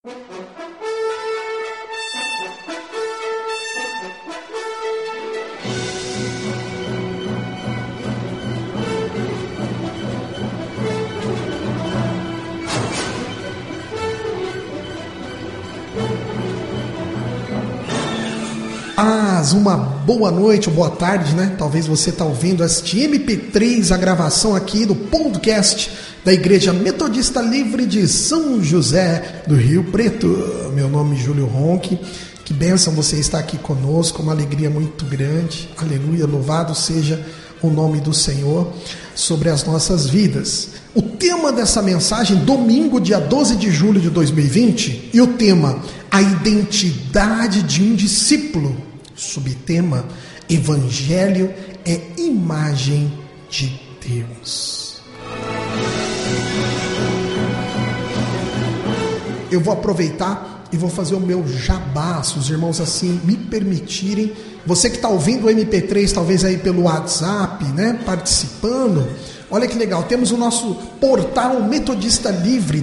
Uma boa noite ou boa tarde, né? Talvez você está ouvindo este MP3, a gravação aqui do podcast da Igreja Metodista Livre de São José do Rio Preto. Meu nome é Júlio Ronque. Que bênção você estar aqui conosco, uma alegria muito grande. Aleluia, louvado seja o nome do Senhor sobre as nossas vidas. O tema dessa mensagem, domingo, dia 12 de julho de 2020, e o tema, a identidade de um discípulo. Subtema, Evangelho é imagem de Deus. Eu vou aproveitar e vou fazer o meu jabá, se os irmãos assim me permitirem. Você que está ouvindo o MP3, talvez aí pelo WhatsApp, né, participando. Olha que legal, temos o nosso portal Metodista Livre,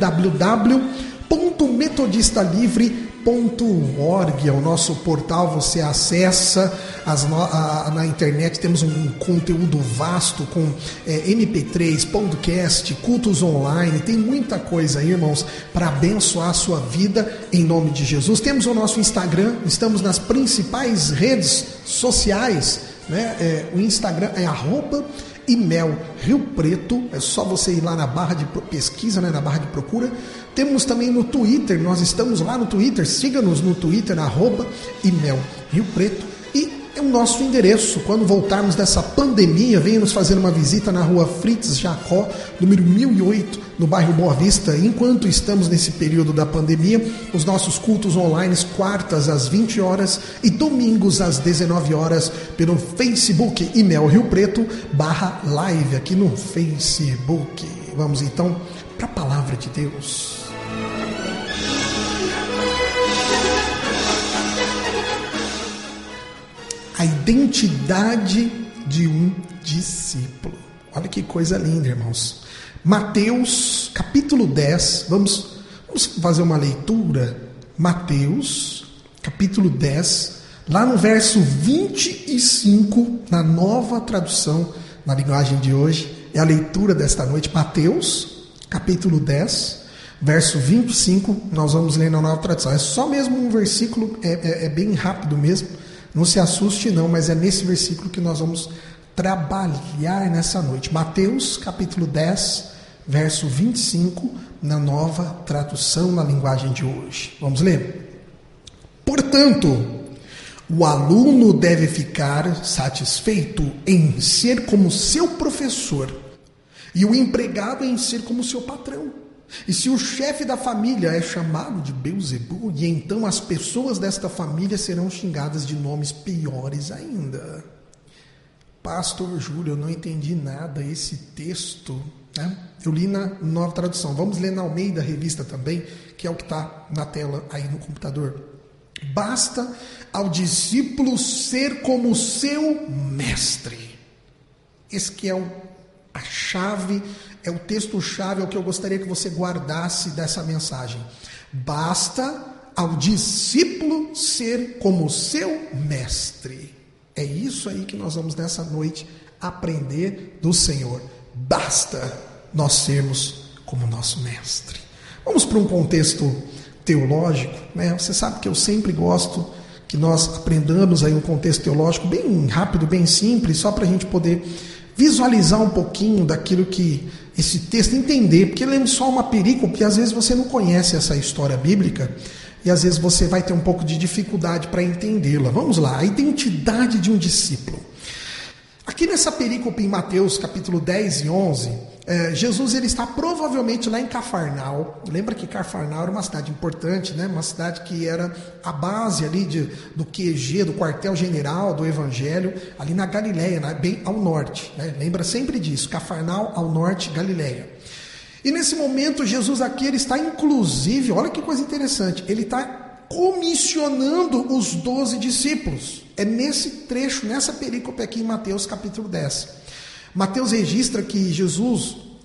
www.metodistalivre.org, é o nosso portal. Você acessa na internet, temos um conteúdo vasto com MP3, podcast, cultos online, tem muita coisa aí, irmãos, para abençoar a sua vida em nome de Jesus. Temos o nosso Instagram, estamos nas principais redes sociais, né? O Instagram é @Imel Rio Preto, é só você ir lá na barra de pesquisa, né, na barra de procura. Temos também no Twitter, nós estamos lá no Twitter, siga-nos no Twitter, @Imel Rio Preto. E é o nosso endereço, quando voltarmos dessa pandemia, venha nos fazer uma visita na rua Fritz Jacó, número 1008, no bairro Boa Vista. Enquanto estamos nesse período da pandemia, os nossos cultos online, quartas às 20 horas e domingos às 19 horas, pelo Facebook Imel Rio Preto /live, aqui no Facebook. Vamos então para a palavra de Deus. A identidade de um discípulo. Olha que coisa linda, irmãos. Mateus, capítulo 10, vamos fazer uma leitura. Mateus, capítulo 10, lá no verso 25, na nova tradução, na linguagem de hoje, é a leitura desta noite. Mateus, capítulo 10, verso 25, nós vamos ler na nova tradução. É só mesmo um versículo, é bem rápido mesmo. Não se assuste não, mas é nesse versículo que nós vamos trabalhar nessa noite. Mateus, capítulo 10, verso 25, na nova tradução, na linguagem de hoje. Vamos ler? Portanto, o aluno deve ficar satisfeito em ser como seu professor, e o empregado em ser como seu patrão. E se o chefe da família é chamado de Beelzebul, e então as pessoas desta família serão xingadas de nomes piores ainda. Pastor Júlio, eu não entendi nada esse texto, né? Eu li na nova tradução. Vamos ler na Almeida Revista também, que é o que está na tela aí no computador. Basta ao discípulo ser como seu mestre. Esse que é a chave, é o texto-chave, é o que eu gostaria que você guardasse dessa mensagem. Basta ao discípulo ser como seu mestre. É isso aí que nós vamos nessa noite aprender do Senhor. Basta nós sermos como nosso mestre. Vamos para um contexto teológico, né? Você sabe que eu sempre gosto que nós aprendamos aí um contexto teológico bem rápido, bem simples, só para a gente poder visualizar um pouquinho daquilo que esse texto, entender, porque lendo só uma perícope, às vezes você não conhece essa história bíblica, e às vezes você vai ter um pouco de dificuldade para entendê-la. Vamos lá, a identidade de um discípulo. Aqui nessa perícope em Mateus, capítulo 10 e 11, Jesus ele está provavelmente lá em Cafarnaum. Lembra que Cafarnaum era uma cidade importante, né? Uma cidade que era a base ali do QG, do quartel-general do Evangelho, ali na Galileia, né? Bem ao norte, né? Lembra sempre disso, Cafarnaum ao norte, Galileia. E nesse momento Jesus aqui ele está inclusive, olha que coisa interessante, ele está comissionando os 12 discípulos. É nesse trecho, nessa perícope aqui em Mateus capítulo 10. Mateus registra que Jesus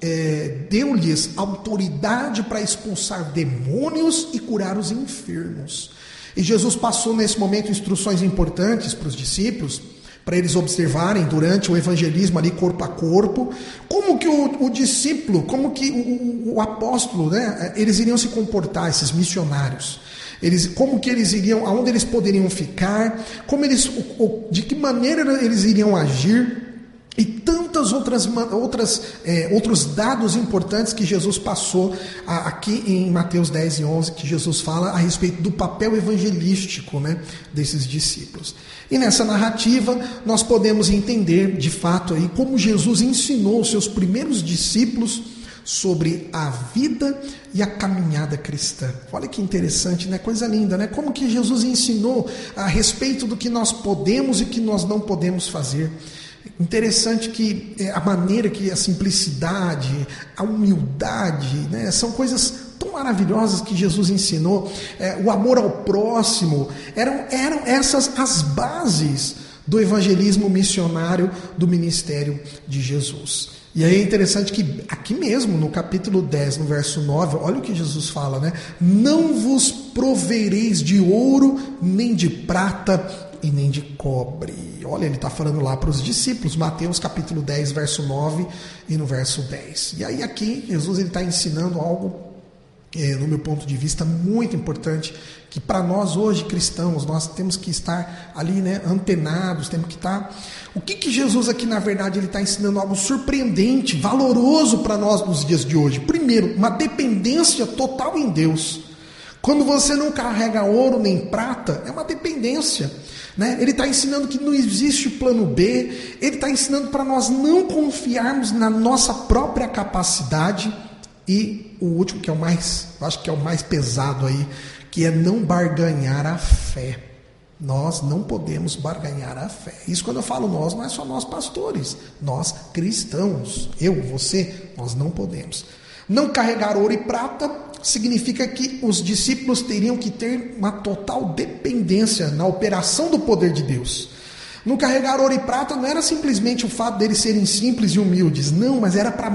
deu-lhes autoridade para expulsar demônios e curar os enfermos. E Jesus passou nesse momento instruções importantes para os discípulos, para eles observarem durante o evangelismo ali corpo a corpo, como que o discípulo, como que o apóstolo, né, eles iriam se comportar, esses missionários. Como que eles iriam, aonde eles poderiam ficar, de que maneira eles iriam agir, e tantas outros dados importantes que Jesus passou aqui em Mateus 10 e 11, que Jesus fala a respeito do papel evangelístico, né, desses discípulos. E nessa narrativa nós podemos entender de fato aí como Jesus ensinou os seus primeiros discípulos sobre a vida e a caminhada cristã. Olha que interessante, né? Coisa linda, né? Como que Jesus ensinou a respeito do que nós podemos e que nós não podemos fazer. Interessante que a maneira que a simplicidade, a humildade, né, são coisas tão maravilhosas que Jesus ensinou. O amor ao próximo, eram essas as bases do evangelismo missionário do ministério de Jesus. E aí é interessante que aqui mesmo, no capítulo 10, no verso 9, olha o que Jesus fala, né? Não vos provereis de ouro, nem de prata e nem de cobre. Olha, ele está falando lá para os discípulos, Mateus capítulo 10, verso 9 e no verso 10. E aí aqui, Jesus está ensinando algo, no meu ponto de vista, muito importante, que para nós hoje cristãos, nós temos que estar ali, né, antenados, temos que estar... O que Jesus aqui, na verdade, ele está ensinando algo surpreendente, valoroso para nós nos dias de hoje. Primeiro, uma dependência total em Deus. Quando você não carrega ouro nem prata, é uma dependência, né? Ele está ensinando que não existe plano B, ele está ensinando para nós não confiarmos na nossa própria capacidade. E o último, que é o mais, acho que é o mais pesado aí, que é não barganhar a fé. Nós não podemos barganhar a fé. Isso, quando eu falo nós, não é só nós pastores, nós cristãos, eu, você, nós não podemos. Não carregar ouro e prata significa que os discípulos teriam que ter uma total dependência na operação do poder de Deus. Não carregar ouro e prata não era simplesmente o fato deles serem simples e humildes, não, mas era para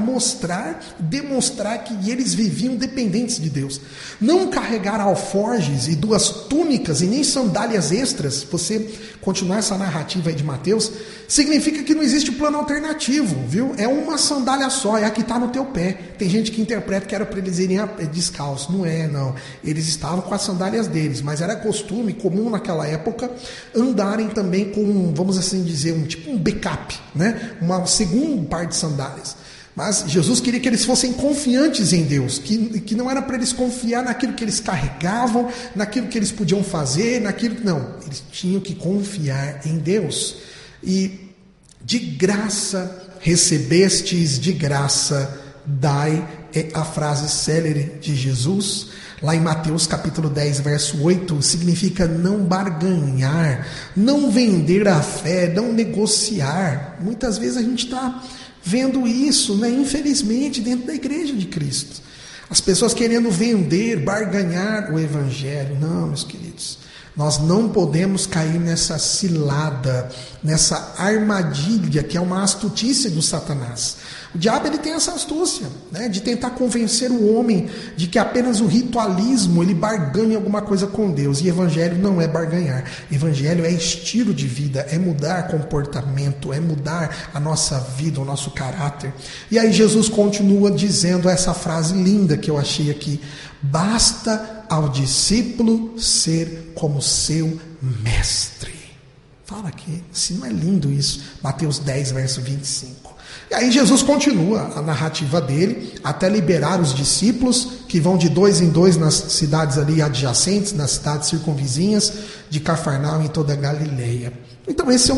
demonstrar que eles viviam dependentes de Deus. Não carregar alforjes e 2 túnicas e nem sandálias extras, se você continuar essa narrativa aí de Mateus, significa que não existe plano alternativo, viu? É uma sandália só, é a que está no teu pé. Tem gente que interpreta que era para eles irem descalços, não é, não. Eles estavam com as sandálias deles, mas era costume comum naquela época andarem também com, vamos assim dizer, um backup, né? Um segundo par de sandálias. Mas Jesus queria que eles fossem confiantes em Deus, que não era para eles confiar naquilo que eles carregavam, naquilo que eles podiam fazer, não, eles tinham que confiar em Deus. E de graça recebestes, de graça dai, é a frase célere de Jesus. Lá em Mateus capítulo 10, verso 8, significa não barganhar, não vender a fé, não negociar. Muitas vezes a gente está vendo isso, né, infelizmente, dentro da igreja de Cristo. As pessoas querendo vender, barganhar o evangelho. Não, meus queridos, nós não podemos cair nessa cilada, nessa armadilha que é uma astutícia do Satanás. O diabo, ele tem essa astúcia, né, de tentar convencer o homem de que apenas o ritualismo ele barganha alguma coisa com Deus. E evangelho não é barganhar. Evangelho é estilo de vida, é mudar comportamento, é mudar a nossa vida, o nosso caráter. E aí Jesus continua dizendo essa frase linda que eu achei aqui: basta ao discípulo ser como seu mestre. Fala aqui, se não é lindo isso? Mateus 10, verso 25. E aí Jesus continua a narrativa dele até liberar os discípulos, que vão de 2 em 2 nas cidades ali adjacentes, nas cidades circunvizinhas de Cafarnaum e toda a Galileia. Então esse é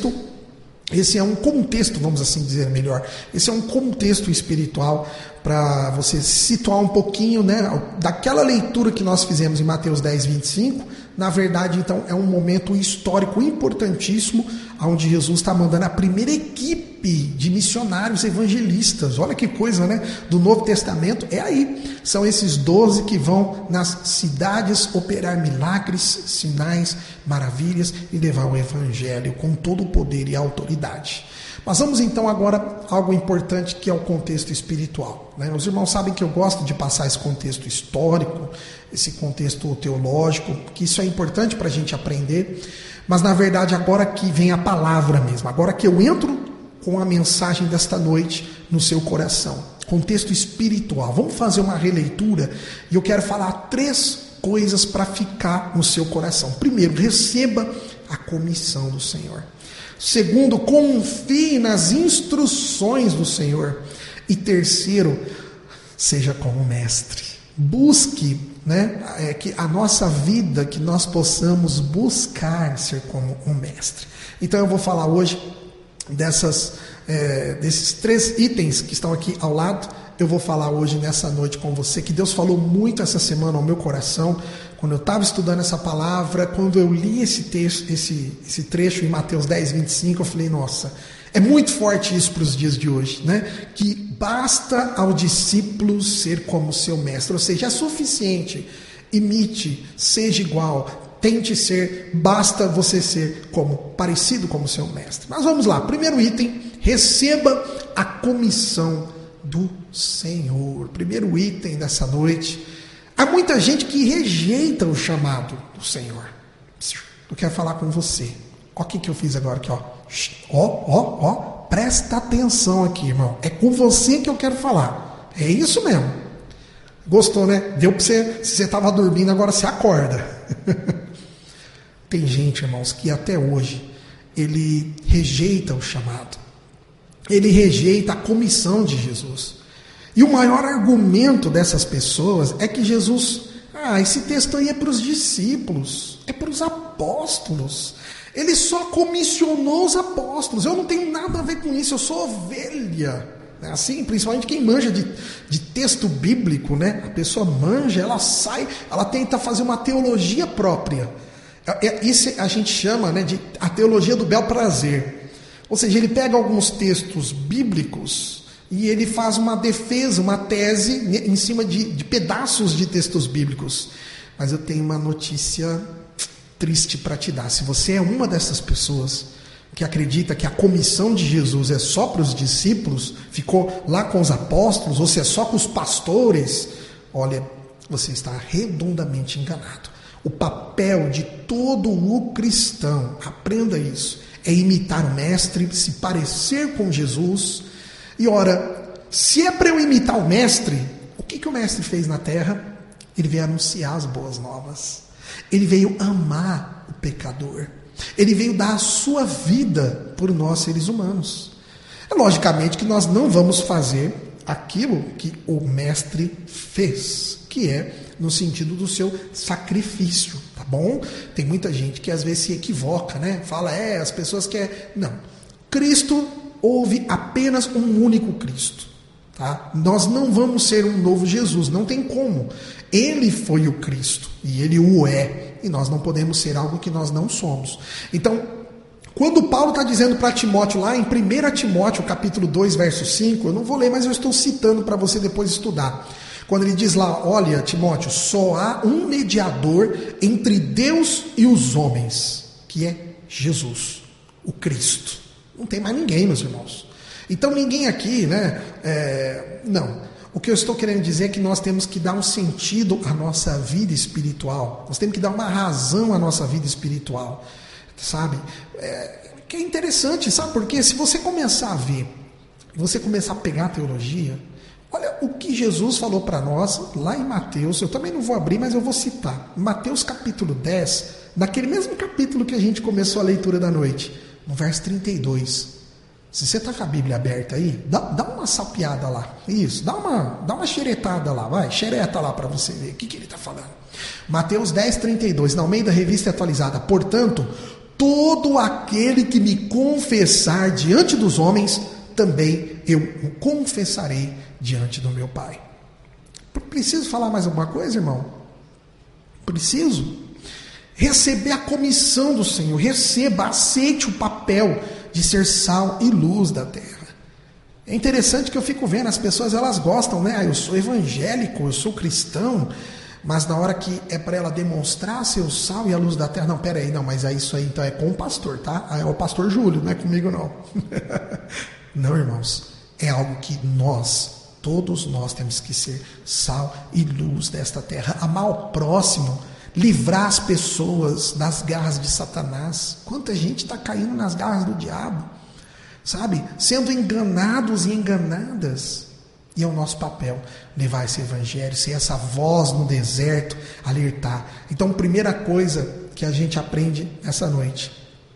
um contexto, vamos assim dizer melhor, esse é um contexto espiritual para você situar um pouquinho, né, daquela leitura que nós fizemos em Mateus 10, 25, na verdade, então, é um momento histórico importantíssimo, onde Jesus está mandando a primeira equipe equipe de missionários evangelistas. Olha que coisa, né? Do Novo Testamento é aí. São esses 12 que vão nas cidades operar milagres, sinais, maravilhas e levar o evangelho com todo o poder e autoridade. Mas vamos então agora a algo importante, que é o contexto espiritual, né? Os irmãos sabem que eu gosto de passar esse contexto histórico, esse contexto teológico, que isso é importante para a gente aprender. Mas na verdade agora que vem a palavra mesmo, agora que eu entro com a mensagem desta noite no seu coração, contexto espiritual. Vamos fazer uma releitura e eu quero falar 3 coisas para ficar no seu coração. Primeiro, receba a comissão do Senhor. Segundo, confie nas instruções do Senhor. E terceiro, seja como mestre. Busque, né, que a nossa vida, que nós possamos buscar ser como um mestre. Então eu vou falar hoje desses 3 itens que estão aqui ao lado. Eu vou falar hoje nessa noite com você, que Deus falou muito essa semana ao meu coração, quando eu estava estudando essa palavra, quando eu li esse texto, esse trecho em Mateus 10, 25, eu falei, nossa, é muito forte isso para os dias de hoje, né? Que basta ao discípulo ser como seu mestre, ou seja, é suficiente, imite, seja igual, tente ser, basta você ser parecido como seu mestre. Mas vamos lá, primeiro item, receba a comissão do Senhor. Primeiro item dessa noite. Há muita gente que rejeita o chamado do Senhor. Eu quero falar com você. Olha o que eu fiz agora aqui, ó. Presta atenção aqui, irmão. É com você que eu quero falar. É isso mesmo. Gostou, né? Deu para você. Se você estava dormindo, agora você acorda. Tem gente, irmãos, que até hoje ele rejeita o chamado. Ele rejeita a comissão de Jesus. E o maior argumento dessas pessoas é que Jesus, esse texto aí é para os discípulos, é para os apóstolos. Ele só comissionou os apóstolos. Eu não tenho nada a ver com isso, eu sou ovelha. Assim, principalmente quem manja de texto bíblico, né? A pessoa manja, ela sai, ela tenta fazer uma teologia própria. Isso a gente chama, né, de a teologia do bel prazer. Ou seja, ele pega alguns textos bíblicos e ele faz uma defesa, uma tese em cima de pedaços de textos bíblicos. Mas eu tenho uma notícia triste para te dar. Se você é uma dessas pessoas que acredita que a comissão de Jesus é só para os discípulos, ficou lá com os apóstolos, ou se é só com os pastores, olha, você está redondamente enganado. O papel de todo o cristão, aprenda isso, é imitar o mestre, se parecer com Jesus. E ora, se é para eu imitar o mestre, o que o mestre fez na terra? Ele veio anunciar as boas novas. Ele veio amar o pecador. Ele veio dar a sua vida por nós, seres humanos. É logicamente que nós não vamos fazer aquilo que o mestre fez, que é no sentido do seu sacrifício, tá bom? Tem muita gente que às vezes se equivoca, né? Fala, as pessoas querem... Não. Cristo, houve apenas um único Cristo, tá? Nós não vamos ser um novo Jesus, não tem como. Ele foi o Cristo e ele o é, e nós não podemos ser algo que nós não somos. Então, quando Paulo está dizendo para Timóteo lá em 1 Timóteo capítulo 2, verso 5, eu não vou ler, mas eu estou citando para você depois estudar. Quando ele diz lá, olha, Timóteo, só há um mediador entre Deus e os homens, que é Jesus, o Cristo. Não tem mais ninguém, meus irmãos. Então ninguém aqui, né? Não. O que eu estou querendo dizer é que nós temos que dar um sentido à nossa vida espiritual. Nós temos que dar uma razão à nossa vida espiritual. Sabe? Que é interessante, sabe? Porque se você começar a ver, você começar a pegar a teologia, olha o que Jesus falou para nós lá em Mateus. Eu também não vou abrir, mas eu vou citar. Em Mateus capítulo 10, naquele mesmo capítulo que a gente começou a leitura da noite, no verso 32. Se você está com a Bíblia aberta aí, dá uma sapiada lá. Isso, dá uma xeretada lá, vai, xereta lá para você ver o que ele está falando. Mateus 10, 32, na Almeida Revista Atualizada. Portanto, todo aquele que me confessar diante dos homens, também eu o confessarei diante do meu Pai. Preciso falar mais alguma coisa, irmão? Preciso? Receber a comissão do Senhor, aceite o papel de ser sal e luz da terra. É interessante que eu fico vendo, as pessoas elas gostam, né? Eu sou evangélico, eu sou cristão, mas na hora que é para ela demonstrar ser o sal e a luz da terra, não, peraí, não, mas é isso aí então é com o pastor, tá? É o pastor Júlio, não é comigo não. Não, irmãos, é algo que todos nós temos que ser sal e luz desta terra, amar o próximo, livrar as pessoas das garras de Satanás. Quanta gente está caindo nas garras do diabo, sabe? Sendo enganados e enganadas. E é o nosso papel levar esse evangelho, ser essa voz no deserto, alertar. Então, primeira coisa que a gente aprende essa noite: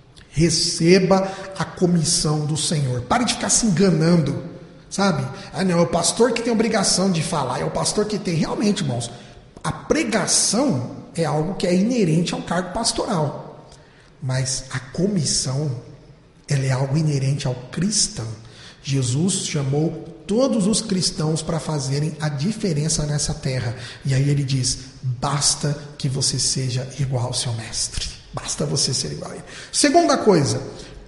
receba a comissão do Senhor. Pare de ficar se enganando, sabe? Ah, não, é o pastor que tem obrigação de falar, é o pastor que tem. Realmente, irmãos, a pregação é algo que é inerente ao cargo pastoral. Mas a comissão, ela é algo inerente ao cristão. Jesus chamou todos os cristãos para fazerem a diferença nessa terra. E aí ele diz: basta que você seja igual ao seu mestre. Basta você ser igual a ele. Segunda coisa,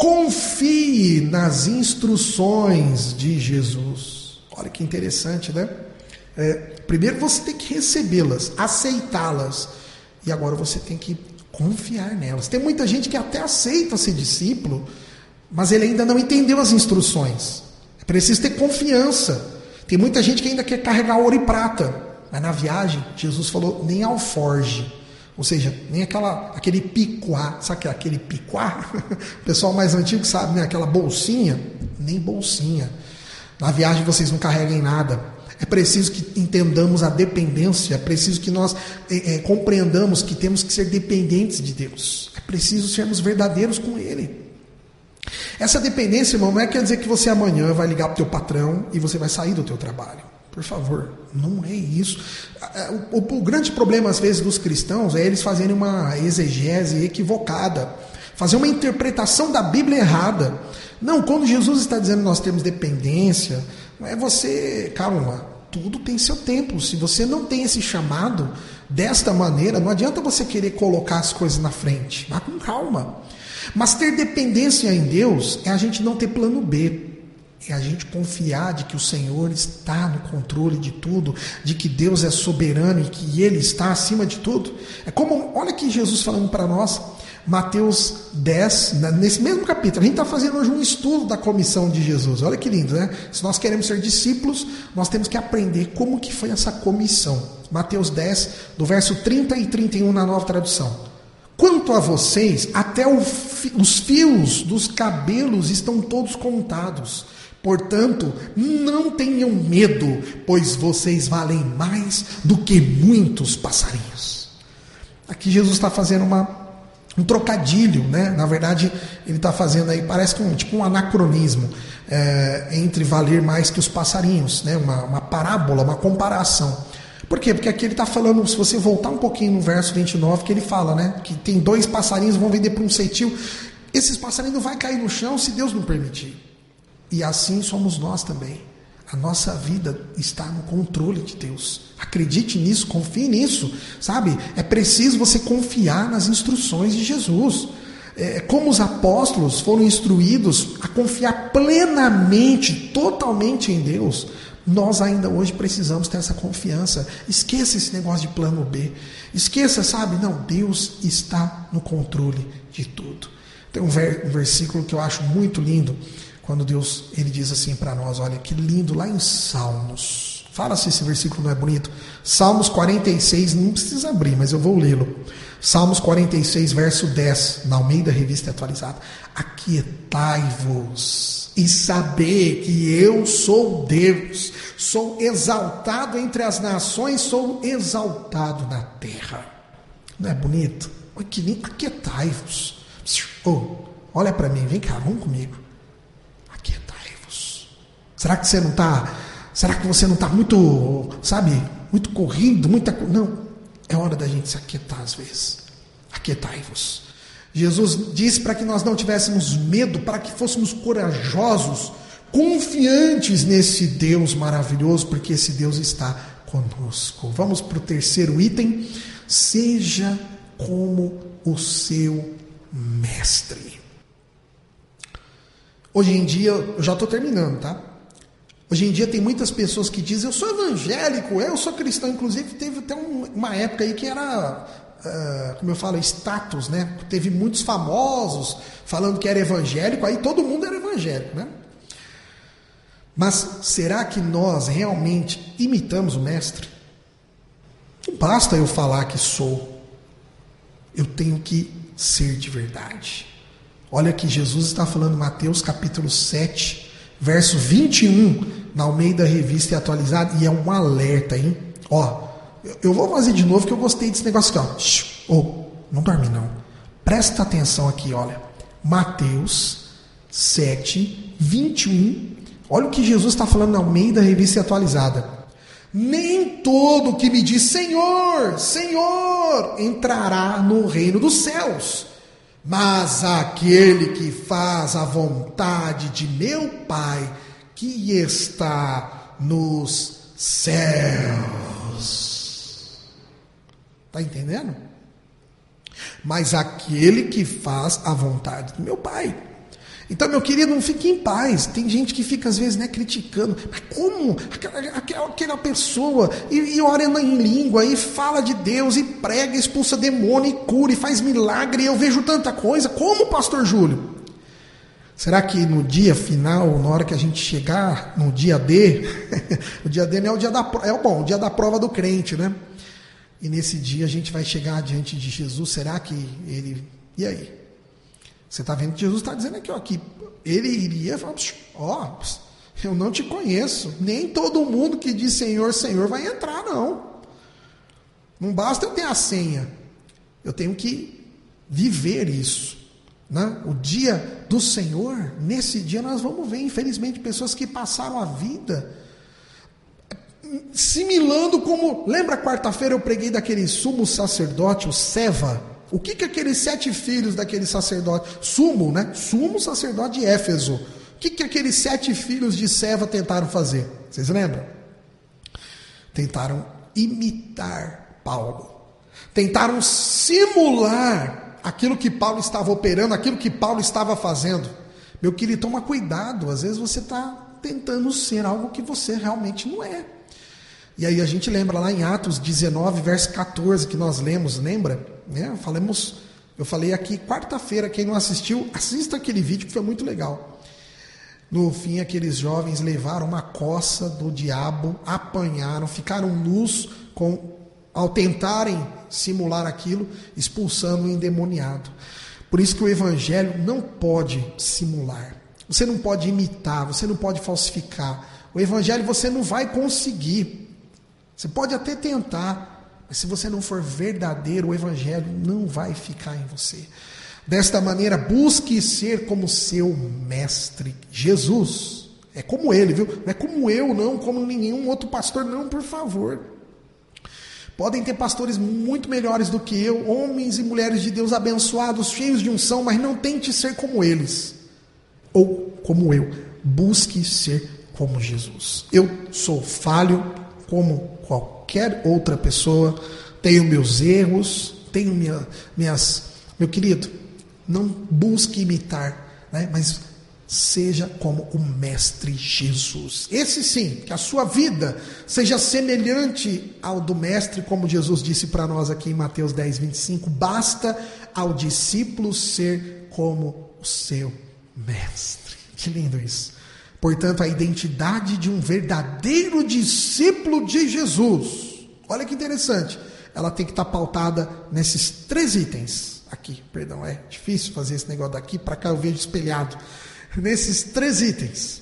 confie nas instruções de Jesus. Olha que interessante, né? Primeiro você tem que recebê-las, aceitá-las. E agora você tem que confiar nelas. Tem muita gente que até aceita ser discípulo, mas ele ainda não entendeu as instruções. É preciso ter confiança. Tem muita gente que ainda quer carregar ouro e prata, mas na viagem Jesus falou nem alforge. Ou seja, nem aquele picuá. Sabe aquele picuá? O pessoal mais antigo sabe, né? Aquela bolsinha. Nem bolsinha. Na viagem vocês não carreguem nada. É preciso que entendamos a dependência. É preciso que nós compreendamos que temos que ser dependentes de Deus. É preciso sermos verdadeiros com Ele. Essa dependência, irmão, não quer dizer que você amanhã vai ligar para o teu patrão e você vai sair do teu trabalho. Por favor, não é isso. O grande problema, às vezes, dos cristãos é eles fazerem uma exegese equivocada, fazer uma interpretação da Bíblia errada. Não, quando Jesus está dizendo que nós temos dependência, não é você, calma, tudo tem seu tempo. Se você não tem esse chamado desta maneira, não adianta você querer colocar as coisas na frente. Vá com calma. Mas ter dependência em Deus é a gente não ter plano B. É a gente confiar de que o Senhor está no controle de tudo, de que Deus é soberano e que Ele está acima de tudo. É como, olha aqui Jesus falando para nós, Mateus 10, nesse mesmo capítulo. A gente está fazendo hoje um estudo da comissão de Jesus. Olha que lindo, né? Se nós queremos ser discípulos, nós temos que aprender como que foi essa comissão. Mateus 10, do verso 30 e 31 na Nova Tradução. Quanto a vocês, até os fios dos cabelos estão todos contados. Portanto, não tenham medo, pois vocês valem mais do que muitos passarinhos. Aqui Jesus está fazendo um trocadilho, né? Na verdade, ele está fazendo aí, parece que um anacronismo entre valer mais que os passarinhos, né? Uma parábola, uma comparação. Por quê? Porque aqui ele está falando, se você voltar um pouquinho no verso 29, que ele fala, né? Que tem 2 passarinhos, vão vender para um cetil. Esses passarinhos não vão cair no chão se Deus não permitir. E assim somos nós também. A nossa vida está no controle de Deus. Acredite nisso, confie nisso, sabe? É preciso você confiar nas instruções de Jesus. Como os apóstolos foram instruídos a confiar plenamente, totalmente em Deus, nós ainda hoje precisamos ter essa confiança. Esqueça esse negócio de plano B. Esqueça, sabe? Não, Deus está no controle de tudo. Tem um versículo que eu acho muito lindo, quando Deus, ele diz assim para nós, olha que lindo, lá em Salmos. Fala se esse versículo não é bonito. Salmos 46, não precisa abrir, mas eu vou lê-lo. Salmos 46, verso 10, na Almeida Revista Atualizada. Aquietai-vos e saber que eu sou Deus, sou exaltado entre as nações, sou exaltado na terra. Não é bonito? Olha que lindo, aquietai-vos. Olha para mim, vem cá, vamos comigo. Aquietai-vos. Será que você não está muito, sabe, muito corrido, não, é hora da gente se aquietar às vezes. Aquietai-vos. Jesus disse para que nós não tivéssemos medo, para que fôssemos corajosos, confiantes nesse Deus maravilhoso, porque esse Deus está conosco. Vamos para o terceiro item. Seja como o seu mestre. Hoje em dia, eu já estou terminando, tá? Hoje em dia tem muitas pessoas que dizem, eu sou evangélico, eu sou cristão. Inclusive teve até uma época aí que era, como eu falo, status, né? Teve muitos famosos falando que era evangélico, aí todo mundo era evangélico, né? Mas será que nós realmente imitamos o mestre? Não basta eu falar que sou, eu tenho que ser de verdade. Olha que Jesus está falando em Mateus capítulo 7, verso 21, na Almeida Revista e Atualizada, e é um alerta, hein? Ó, eu vou fazer de novo que eu gostei desse negócio aqui, ó. Não dorme não. Presta atenção aqui, olha. Mateus 7, 21. Olha o que Jesus está falando na Almeida Revista e Atualizada. Nem todo que me diz Senhor, Senhor, entrará no reino dos céus, mas aquele que faz a vontade de meu Pai que está nos céus. Está entendendo? Mas aquele que faz a vontade do meu Pai. Então, meu querido, não fique em paz. Tem gente que fica, às vezes, né, criticando. Mas como? Aquela pessoa e ora em língua, e fala de Deus, e prega, expulsa demônio, e cura, e faz milagre, e eu vejo tanta coisa. Como, pastor Júlio? Será que no dia final, na hora que a gente chegar, no dia D, o dia D não é o dia da prova, o dia da prova do crente, né? E nesse dia a gente vai chegar diante de Jesus. Será que ele... E aí? Você está vendo que Jesus está dizendo aqui, ó, que ele iria falar, ó, eu não te conheço. Nem todo mundo que diz Senhor, Senhor vai entrar, não. Não basta eu ter a senha. Eu tenho que viver isso, né? O dia do Senhor, nesse dia nós vamos ver, infelizmente, pessoas que passaram a vida similando como... Lembra quarta-feira eu preguei daquele sumo sacerdote, o Seva? O que aqueles 7 filhos daquele sacerdote, sumo sacerdote de Éfeso, o que aqueles 7 filhos de Seva tentaram fazer? Vocês lembram? Tentaram imitar Paulo. Tentaram simular aquilo que Paulo estava operando, aquilo que Paulo estava fazendo. Meu querido, toma cuidado, às vezes você está tentando ser algo que você realmente não é. E aí a gente lembra lá em Atos 19, verso 14, que nós lemos, lembra? Eu falei aqui quarta-feira, quem não assistiu, assista aquele vídeo que foi muito legal. No fim, aqueles jovens levaram uma coça do diabo, apanharam, ficaram nus ao tentarem simular aquilo, expulsando o endemoniado. Por isso que o evangelho não pode simular, você não pode imitar, você não pode falsificar. O evangelho você não vai conseguir. Você pode até tentar, mas se você não for verdadeiro, o evangelho não vai ficar em você. Desta maneira, busque ser como seu mestre, Jesus. É como ele, viu? Não é como eu, não, como nenhum outro pastor, não, por favor. Podem ter pastores muito melhores do que eu, homens e mulheres de Deus abençoados, cheios de unção, mas não tente ser como eles. Ou como eu. Busque ser como Jesus. Eu sou falho como qualquer outra pessoa, tenho meus erros, tenho minhas... Meu querido, não busque imitar, né? Mas seja como o Mestre Jesus. Esse sim, que a sua vida seja semelhante ao do Mestre, como Jesus disse para nós aqui em Mateus 10, 25, basta ao discípulo ser como o seu Mestre. Que lindo isso. Portanto, a identidade de um verdadeiro discípulo de Jesus, olha que interessante, ela tem que estar pautada nesses 3 itens. Aqui, perdão, é difícil fazer esse negócio daqui, para cá eu vejo espelhado. Nesses 3 itens.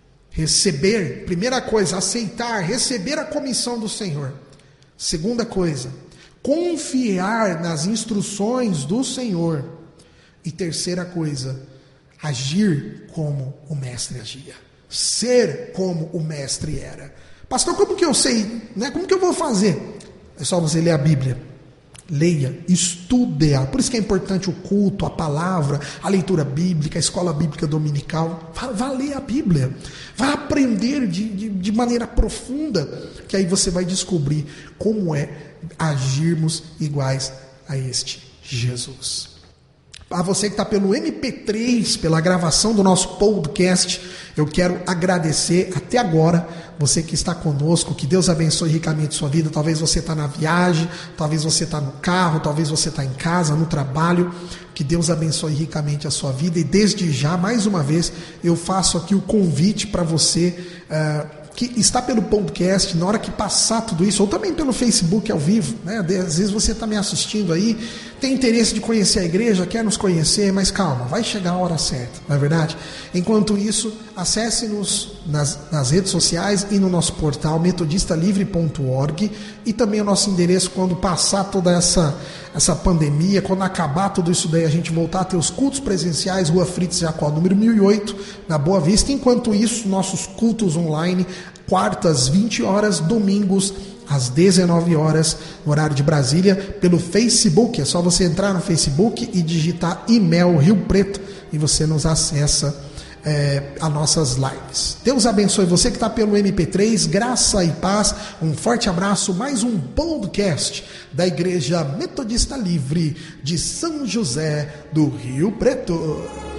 Receber, primeira coisa, aceitar, receber a comissão do Senhor. Segunda coisa, confiar nas instruções do Senhor. E terceira coisa, agir como o mestre agia. Ser como o mestre era. Pastor, como que eu sei? Né? Como que eu vou fazer? É só você ler a Bíblia. Leia, estude-a. Por isso que é importante o culto, a palavra, a leitura bíblica, a escola bíblica dominical. Vá ler a Bíblia. Vá aprender de maneira profunda. Que aí você vai descobrir como é agirmos iguais a este Jesus. A você que está pelo MP3, pela gravação do nosso podcast, eu quero agradecer até agora, você que está conosco, que Deus abençoe ricamente sua vida. Talvez você está na viagem, talvez você está no carro, talvez você está em casa, no trabalho. Que Deus abençoe ricamente a sua vida. E desde já, mais uma vez, eu faço aqui o convite para você que está pelo podcast, na hora que passar tudo isso, ou também pelo Facebook ao vivo, né? Às vezes você está me assistindo aí, tem interesse de conhecer a igreja, quer nos conhecer, mas calma, vai chegar a hora certa, não é verdade? Enquanto isso, acesse-nos nas redes sociais e no nosso portal metodistalivre.org, e também o nosso endereço quando passar toda essa pandemia, quando acabar tudo isso daí, a gente voltar a ter os cultos presenciais, Rua Fritz Jacó, número 1008, na Boa Vista. Enquanto isso, nossos cultos online, quartas, 20 horas, domingos, às 19 horas, no horário de Brasília, pelo Facebook. É só você entrar no Facebook e digitar e-mail Rio Preto e você nos acessa a nossas lives. Deus abençoe você que está pelo MP3, graça e paz, um forte abraço, mais um podcast da Igreja Metodista Livre de São José do Rio Preto.